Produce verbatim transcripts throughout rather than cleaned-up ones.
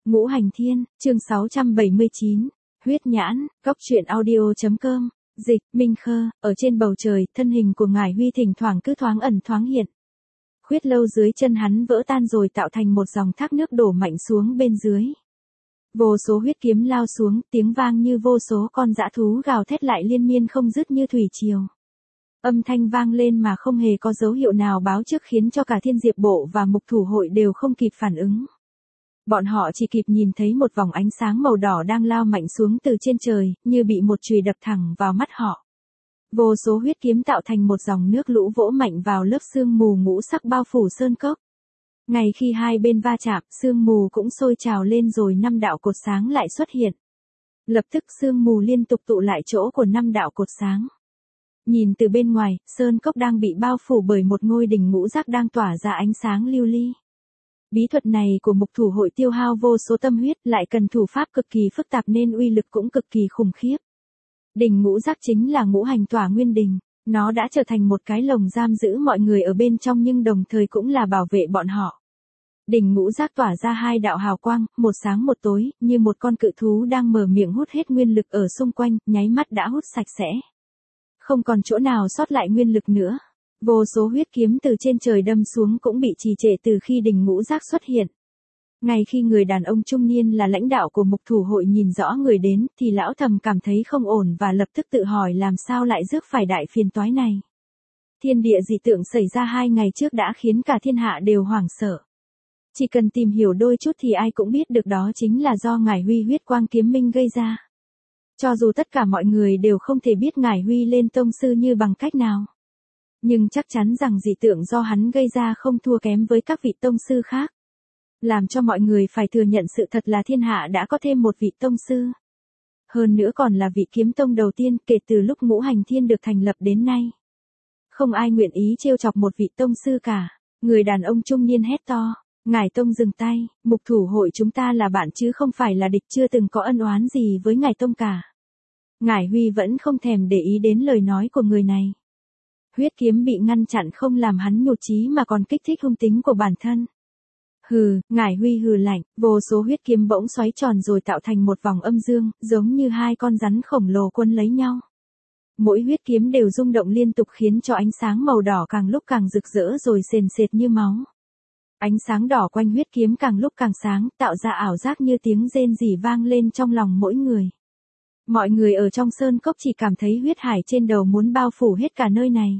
Ngũ Hành Thiên, chương sáu trăm bảy mươi chín, huyết nhãn, góc truyện audio.com, dịch, Minh Khơ, ở trên bầu trời, thân hình của ngải Huy thỉnh thoảng cứ thoáng ẩn thoáng hiện. Huyết lâu dưới chân hắn vỡ tan rồi tạo thành một dòng thác nước đổ mạnh xuống bên dưới. Vô số huyết kiếm lao xuống, tiếng vang như vô số con dã thú gào thét lại liên miên không dứt như thủy triều. Âm thanh vang lên mà không hề có dấu hiệu nào báo trước khiến cho cả Thiên Diệp Bộ và Mục Thủ Hội đều không kịp phản ứng. Bọn họ chỉ kịp nhìn thấy một vòng ánh sáng màu đỏ đang lao mạnh xuống từ trên trời, như bị một chùy đập thẳng vào mắt họ. Vô số huyết kiếm tạo thành một dòng nước lũ vỗ mạnh vào lớp sương mù ngũ sắc bao phủ sơn cốc. Ngay khi hai bên va chạm, sương mù cũng sôi trào lên rồi năm đạo cột sáng lại xuất hiện. Lập tức sương mù liên tục tụ lại chỗ của năm đạo cột sáng. Nhìn từ bên ngoài, sơn cốc đang bị bao phủ bởi một ngôi đỉnh ngũ giác đang tỏa ra ánh sáng lưu ly. Bí thuật này của Mục Thủ Hội tiêu hao vô số tâm huyết, lại cần thủ pháp cực kỳ phức tạp nên uy lực cũng cực kỳ khủng khiếp. Đỉnh ngũ giác chính là ngũ hành tỏa nguyên đỉnh, nó đã trở thành một cái lồng giam giữ mọi người ở bên trong nhưng đồng thời cũng là bảo vệ bọn họ. Đỉnh ngũ giác tỏa ra hai đạo hào quang, một sáng một tối, như một con cự thú đang mở miệng hút hết nguyên lực ở xung quanh, nháy mắt đã hút sạch sẽ. Không còn chỗ nào sót lại nguyên lực nữa. Vô số huyết kiếm từ trên trời đâm xuống cũng bị trì trệ từ khi đỉnh ngũ giác xuất hiện. Ngay khi người đàn ông trung niên là lãnh đạo của Mục Thủ Hội nhìn rõ người đến, thì lão thầm cảm thấy không ổn và lập tức tự hỏi làm sao lại rước phải đại phiền toái này. Thiên địa dị tượng xảy ra hai ngày trước đã khiến cả thiên hạ đều hoảng sợ. Chỉ cần tìm hiểu đôi chút thì ai cũng biết được đó chính là do ngải Huy huyết quang kiếm minh gây ra. Cho dù tất cả mọi người đều không thể biết ngải Huy lên tông sư như bằng cách nào. Nhưng chắc chắn rằng dị tượng do hắn gây ra không thua kém với các vị tông sư khác. Làm cho mọi người phải thừa nhận sự thật là thiên hạ đã có thêm một vị tông sư. Hơn nữa còn là vị kiếm tông đầu tiên kể từ lúc Ngũ Hành Thiên được thành lập đến nay. Không ai nguyện ý trêu chọc một vị tông sư cả. Người đàn ông trung niên hét to, ngải tông dừng tay, Mục Thủ Hội chúng ta là bạn chứ không phải là địch, chưa từng có ân oán gì với ngải tông cả. Ngải Huy vẫn không thèm để ý đến lời nói của người này. Huyết kiếm bị ngăn chặn không làm hắn nhụt chí mà còn kích thích hung tính của bản thân. Hừ, ngải Huy hừ lạnh, vô số huyết kiếm bỗng xoáy tròn rồi tạo thành một vòng âm dương, giống như hai con rắn khổng lồ quấn lấy nhau. Mỗi huyết kiếm đều rung động liên tục khiến cho ánh sáng màu đỏ càng lúc càng rực rỡ rồi sền sệt như máu. Ánh sáng đỏ quanh huyết kiếm càng lúc càng sáng, tạo ra ảo giác như tiếng rên rỉ vang lên trong lòng mỗi người. Mọi người ở trong sơn cốc chỉ cảm thấy huyết hải trên đầu muốn bao phủ hết cả nơi này.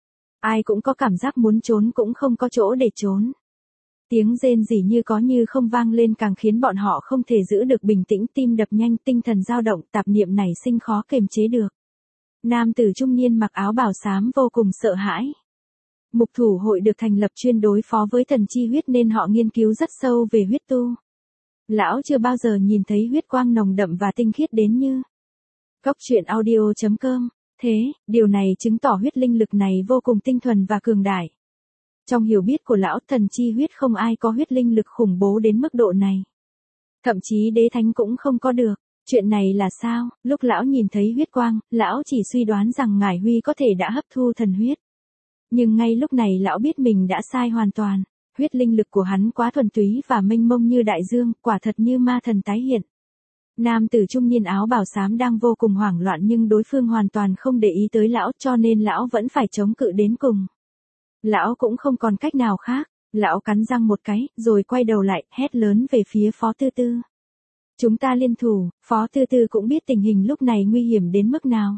Ai cũng có cảm giác muốn trốn cũng không có chỗ để trốn. Tiếng rên rỉ như có như không vang lên càng khiến bọn họ không thể giữ được bình tĩnh, tim đập nhanh, tinh thần dao động, tạp niệm nảy sinh khó kiềm chế được. Nam tử trung niên mặc áo bào xám vô cùng sợ hãi. Mục Thủ Hội được thành lập chuyên đối phó với thần chi huyết nên họ nghiên cứu rất sâu về huyết tu. Lão chưa bao giờ nhìn thấy huyết quang nồng đậm và tinh khiết đến như. Góc truyện audio.com. Thế, điều này chứng tỏ huyết linh lực này vô cùng tinh thuần và cường đại. Trong hiểu biết của lão, thần chi huyết không ai có huyết linh lực khủng bố đến mức độ này. Thậm chí đế thánh cũng không có được. Chuyện này là sao? Lúc lão nhìn thấy huyết quang, lão chỉ suy đoán rằng ngải Huy có thể đã hấp thu thần huyết. Nhưng ngay lúc này lão biết mình đã sai hoàn toàn. Huyết linh lực của hắn quá thuần túy và mênh mông như đại dương, quả thật như ma thần tái hiện. Nam tử trung niên áo bào xám đang vô cùng hoảng loạn nhưng đối phương hoàn toàn không để ý tới lão cho nên lão vẫn phải chống cự đến cùng. Lão cũng không còn cách nào khác, lão cắn răng một cái, rồi quay đầu lại, hét lớn về phía Phó Tư Tư. Chúng ta liên thủ, Phó Tư Tư cũng biết tình hình lúc này nguy hiểm đến mức nào.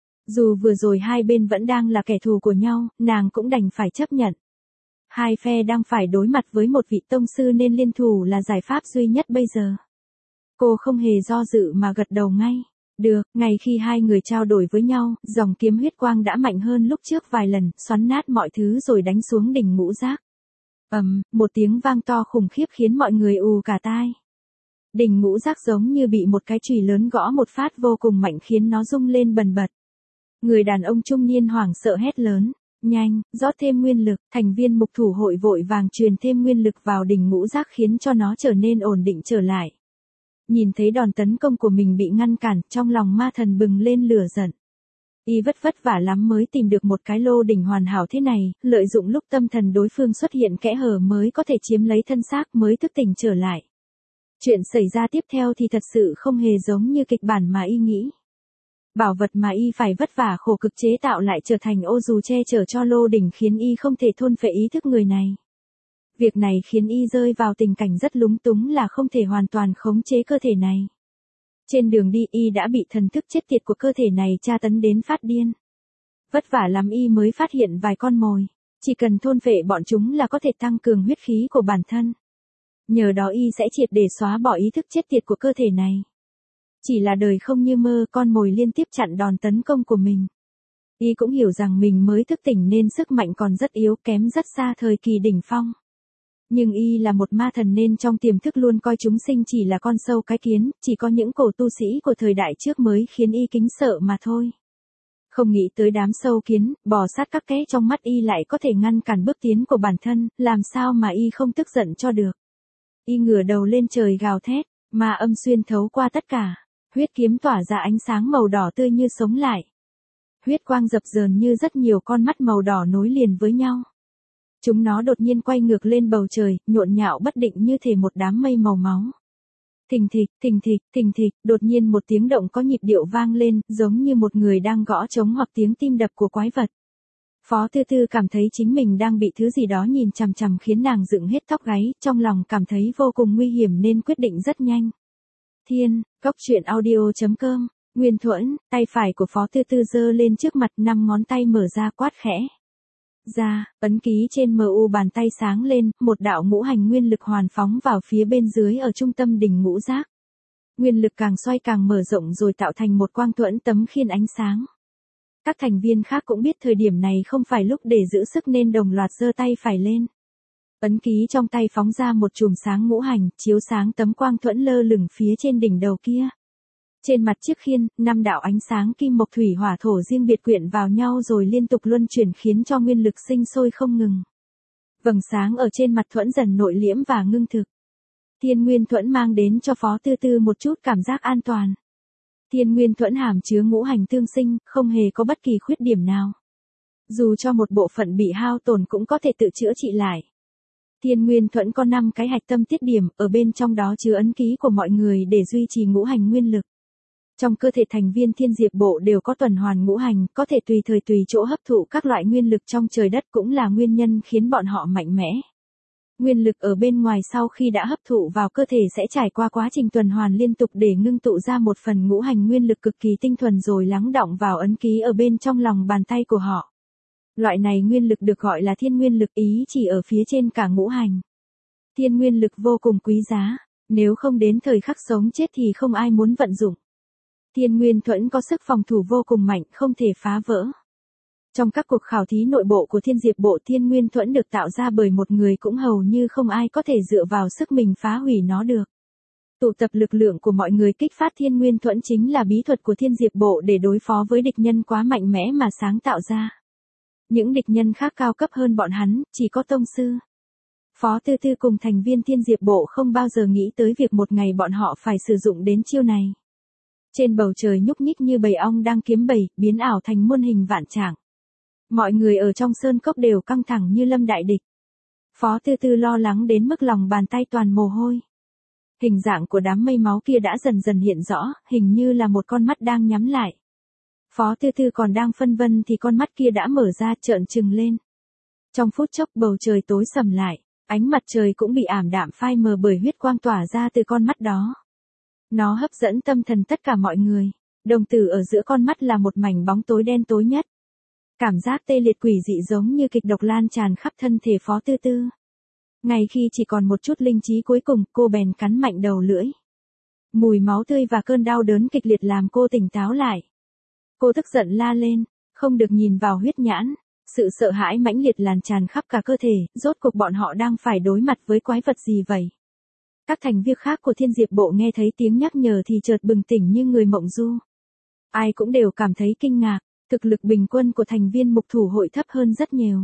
Dù vừa rồi hai bên vẫn đang là kẻ thù của nhau, nàng cũng đành phải chấp nhận. Hai phe đang phải đối mặt với một vị tông sư nên liên thủ là giải pháp duy nhất bây giờ. Cô không hề do dự mà gật đầu ngay. Được, ngay khi hai người trao đổi với nhau, dòng kiếm huyết quang đã mạnh hơn lúc trước vài lần, xoắn nát mọi thứ rồi đánh xuống đỉnh ngũ giác. Ầm, um, một tiếng vang to khủng khiếp khiến mọi người ù cả tai. Đỉnh ngũ giác giống như bị một cái chùy lớn gõ một phát vô cùng mạnh khiến nó rung lên bần bật. Người đàn ông trung niên hoảng sợ hét lớn, nhanh, rót thêm nguyên lực, thành viên Mục Thủ Hội vội vàng truyền thêm nguyên lực vào đỉnh ngũ giác khiến cho nó trở nên ổn định trở lại. Nhìn thấy đòn tấn công của mình bị ngăn cản, trong lòng ma thần bừng lên lửa giận. Y vất vất vả lắm mới tìm được một cái lô đỉnh hoàn hảo thế này, lợi dụng lúc tâm thần đối phương xuất hiện kẽ hở mới có thể chiếm lấy thân xác mới thức tỉnh trở lại. Chuyện xảy ra tiếp theo thì thật sự không hề giống như kịch bản mà y nghĩ. Bảo vật mà y phải vất vả khổ cực chế tạo lại trở thành ô dù che chở cho Lô Đỉnh khiến y không thể thôn phệ ý thức người này. Việc này khiến y rơi vào tình cảnh rất lúng túng là không thể hoàn toàn khống chế cơ thể này. Trên đường đi y đã bị thần thức chết tiệt của cơ thể này tra tấn đến phát điên. Vất vả lắm y mới phát hiện vài con mồi, chỉ cần thôn phệ bọn chúng là có thể tăng cường huyết khí của bản thân. Nhờ đó y sẽ triệt để xóa bỏ ý thức chết tiệt của cơ thể này. Chỉ là đời không như mơ, con mồi liên tiếp chặn đòn tấn công của mình. Y cũng hiểu rằng mình mới thức tỉnh nên sức mạnh còn rất yếu, kém rất xa thời kỳ đỉnh phong. Nhưng y là một ma thần nên trong tiềm thức luôn coi chúng sinh chỉ là con sâu cái kiến, chỉ có những cổ tu sĩ của thời đại trước mới khiến y kính sợ mà thôi. Không nghĩ tới đám sâu kiến, bò sát các kẽ trong mắt y lại có thể ngăn cản bước tiến của bản thân, làm sao mà y không tức giận cho được. Y ngửa đầu lên trời gào thét, ma âm xuyên thấu qua tất cả, huyết kiếm tỏa ra ánh sáng màu đỏ tươi như sống lại. Huyết quang dập dờn như rất nhiều con mắt màu đỏ nối liền với nhau. Chúng nó đột nhiên quay ngược lên bầu trời, nhộn nhạo bất định như thể một đám mây màu máu. Thình thịch, thình thịch, thình thịch, đột nhiên một tiếng động có nhịp điệu vang lên, giống như một người đang gõ trống hoặc tiếng tim đập của quái vật. Phó Tư Tư cảm thấy chính mình đang bị thứ gì đó nhìn chằm chằm khiến nàng dựng hết tóc gáy, trong lòng cảm thấy vô cùng nguy hiểm nên quyết định rất nhanh. Thiên, Cốc Truyện Audio chấm com, Nguyên Thuẫn, tay phải của Phó Tư Tư giơ lên trước mặt, năm ngón tay mở ra quát khẽ. Ra, ấn ký trên em u bàn tay sáng lên, một đạo ngũ hành nguyên lực hoàn phóng vào phía bên dưới ở trung tâm đỉnh ngũ giác. Nguyên lực càng xoay càng mở rộng rồi tạo thành một quang thuẫn tấm khiên ánh sáng. Các thành viên khác cũng biết thời điểm này không phải lúc để giữ sức nên đồng loạt giơ tay phải lên. Ấn ký trong tay phóng ra một chùm sáng ngũ hành, chiếu sáng tấm quang thuẫn lơ lửng phía trên đỉnh đầu kia. Trên mặt chiếc khiên, năm đạo ánh sáng kim mộc thủy hỏa thổ riêng biệt quyện vào nhau rồi liên tục luân chuyển khiến cho nguyên lực sinh sôi không ngừng. Vầng sáng ở trên mặt thuẫn dần nội liễm và ngưng thực. Thiên Nguyên Thuẫn mang đến cho Phó Tư Tư một chút cảm giác an toàn. Thiên Nguyên Thuẫn hàm chứa ngũ hành tương sinh, không hề có bất kỳ khuyết điểm nào. Dù cho một bộ phận bị hao tổn cũng có thể tự chữa trị lại. Thiên Nguyên Thuẫn có năm cái hạch tâm tiết điểm, ở bên trong đó chứa ấn ký của mọi người để duy trì ngũ hành nguyên lực. Trong cơ thể thành viên Thiên Diệp Bộ đều có tuần hoàn ngũ hành, có thể tùy thời tùy chỗ hấp thụ các loại nguyên lực trong trời đất cũng là nguyên nhân khiến bọn họ mạnh mẽ. Nguyên lực ở bên ngoài sau khi đã hấp thụ vào cơ thể sẽ trải qua quá trình tuần hoàn liên tục để ngưng tụ ra một phần ngũ hành nguyên lực cực kỳ tinh thuần rồi lắng đọng vào ấn ký ở bên trong lòng bàn tay của họ. Loại này nguyên lực được gọi là thiên nguyên lực, ý chỉ ở phía trên cả ngũ hành. Thiên nguyên lực vô cùng quý giá, nếu không đến thời khắc sống chết thì không ai muốn vận dụng. Thiên Nguyên Thuẫn có sức phòng thủ vô cùng mạnh, không thể phá vỡ. Trong các cuộc khảo thí nội bộ của Thiên Diệp Bộ, Thiên Nguyên Thuẫn được tạo ra bởi một người cũng hầu như không ai có thể dựa vào sức mình phá hủy nó được. Tụ tập lực lượng của mọi người kích phát Thiên Nguyên Thuẫn chính là bí thuật của Thiên Diệp Bộ để đối phó với địch nhân quá mạnh mẽ mà sáng tạo ra. Những địch nhân khác cao cấp hơn bọn hắn, chỉ có tông sư. Phó Tư Tư cùng thành viên Thiên Diệp Bộ không bao giờ nghĩ tới việc một ngày bọn họ phải sử dụng đến chiêu này. Trên bầu trời nhúc nhích như bầy ong đang kiếm bầy, biến ảo thành muôn hình vạn trạng. Mọi người ở trong sơn cốc đều căng thẳng như lâm đại địch. Phó Tư Tư lo lắng đến mức lòng bàn tay toàn mồ hôi. Hình dạng của đám mây máu kia đã dần dần hiện rõ, hình như là một con mắt đang nhắm lại. Phó Tư Tư còn đang phân vân thì con mắt kia đã mở ra trợn trừng lên. Trong phút chốc bầu trời tối sầm lại, ánh mặt trời cũng bị ảm đạm phai mờ bởi huyết quang tỏa ra từ con mắt đó. Nó hấp dẫn tâm thần tất cả mọi người, đồng tử ở giữa con mắt là một mảnh bóng tối đen tối nhất. Cảm giác tê liệt quỷ dị giống như kịch độc lan tràn khắp thân thể Phó Tư Tư. Ngay khi chỉ còn một chút linh trí cuối cùng, cô bèn cắn mạnh đầu lưỡi. Mùi máu tươi và cơn đau đớn kịch liệt làm cô tỉnh táo lại. Cô tức giận la lên, không được nhìn vào huyết nhãn. Sự sợ hãi mãnh liệt lan tràn khắp cả cơ thể, rốt cuộc bọn họ đang phải đối mặt với quái vật gì vậy? Các thành viên khác của Thiên Diệp Bộ nghe thấy tiếng nhắc nhở thì chợt bừng tỉnh như người mộng du. Ai cũng đều cảm thấy kinh ngạc, thực lực bình quân của thành viên mục thủ hội thấp hơn rất nhiều.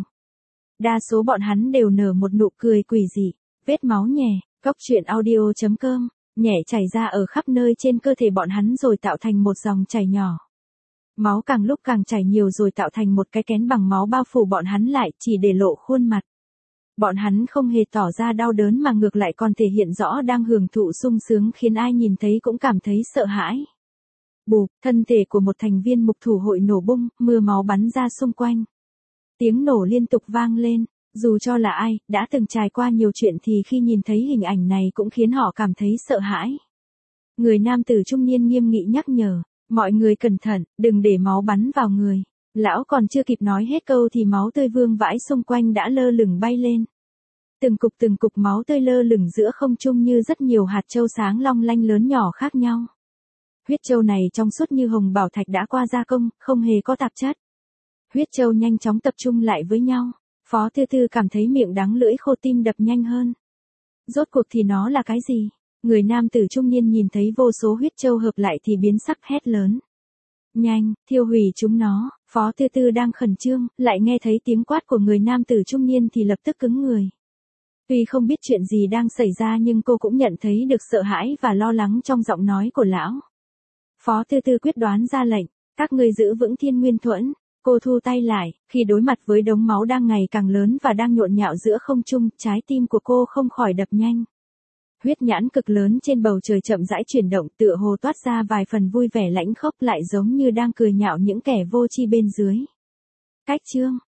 Đa số bọn hắn đều nở một nụ cười quỷ dị, vết máu nhè, Cốc Truyện Audio chấm com, nhẹ chảy ra ở khắp nơi trên cơ thể bọn hắn rồi tạo thành một dòng chảy nhỏ. Máu càng lúc càng chảy nhiều rồi tạo thành một cái kén bằng máu bao phủ bọn hắn lại, chỉ để lộ khuôn mặt. Bọn hắn không hề tỏ ra đau đớn mà ngược lại còn thể hiện rõ đang hưởng thụ sung sướng khiến ai nhìn thấy cũng cảm thấy sợ hãi. Bụp, thân thể của một thành viên mục thủ hội nổ bung, mưa máu bắn ra xung quanh. Tiếng nổ liên tục vang lên, dù cho là ai, đã từng trải qua nhiều chuyện thì khi nhìn thấy hình ảnh này cũng khiến họ cảm thấy sợ hãi. Người nam tử trung niên nghiêm nghị nhắc nhở, mọi người cẩn thận, đừng để máu bắn vào người. Lão còn chưa kịp nói hết câu thì máu tươi vương vãi xung quanh đã lơ lửng bay lên. Từng cục từng cục máu tươi lơ lửng giữa không trung như rất nhiều hạt châu sáng long lanh lớn nhỏ khác nhau. Huyết châu này trong suốt như hồng bảo thạch đã qua gia công, không hề có tạp chất. Huyết châu nhanh chóng tập trung lại với nhau. Phó Tư Tư cảm thấy miệng đắng lưỡi khô, tim đập nhanh hơn. Rốt cuộc thì nó là cái gì? Người nam tử trung niên nhìn thấy vô số huyết châu hợp lại thì biến sắc hét lớn. Nhanh, thiêu hủy chúng nó. Phó Tư Tư đang khẩn trương, lại nghe thấy tiếng quát của người nam tử trung niên thì lập tức cứng người. Tuy không biết chuyện gì đang xảy ra nhưng cô cũng nhận thấy được sợ hãi và lo lắng trong giọng nói của lão. Phó Tư Tư quyết đoán ra lệnh, các ngươi giữ vững Thiên Nguyên Thuẫn. Cô thu tay lại, khi đối mặt với đống máu đang ngày càng lớn và đang nhộn nhạo giữa không trung, trái tim của cô không khỏi đập nhanh. Huyết nhãn cực lớn trên bầu trời chậm rãi chuyển động, tựa hồ toát ra vài phần vui vẻ lãnh khốc, lại giống như đang cười nhạo những kẻ vô tri bên dưới. Cách chương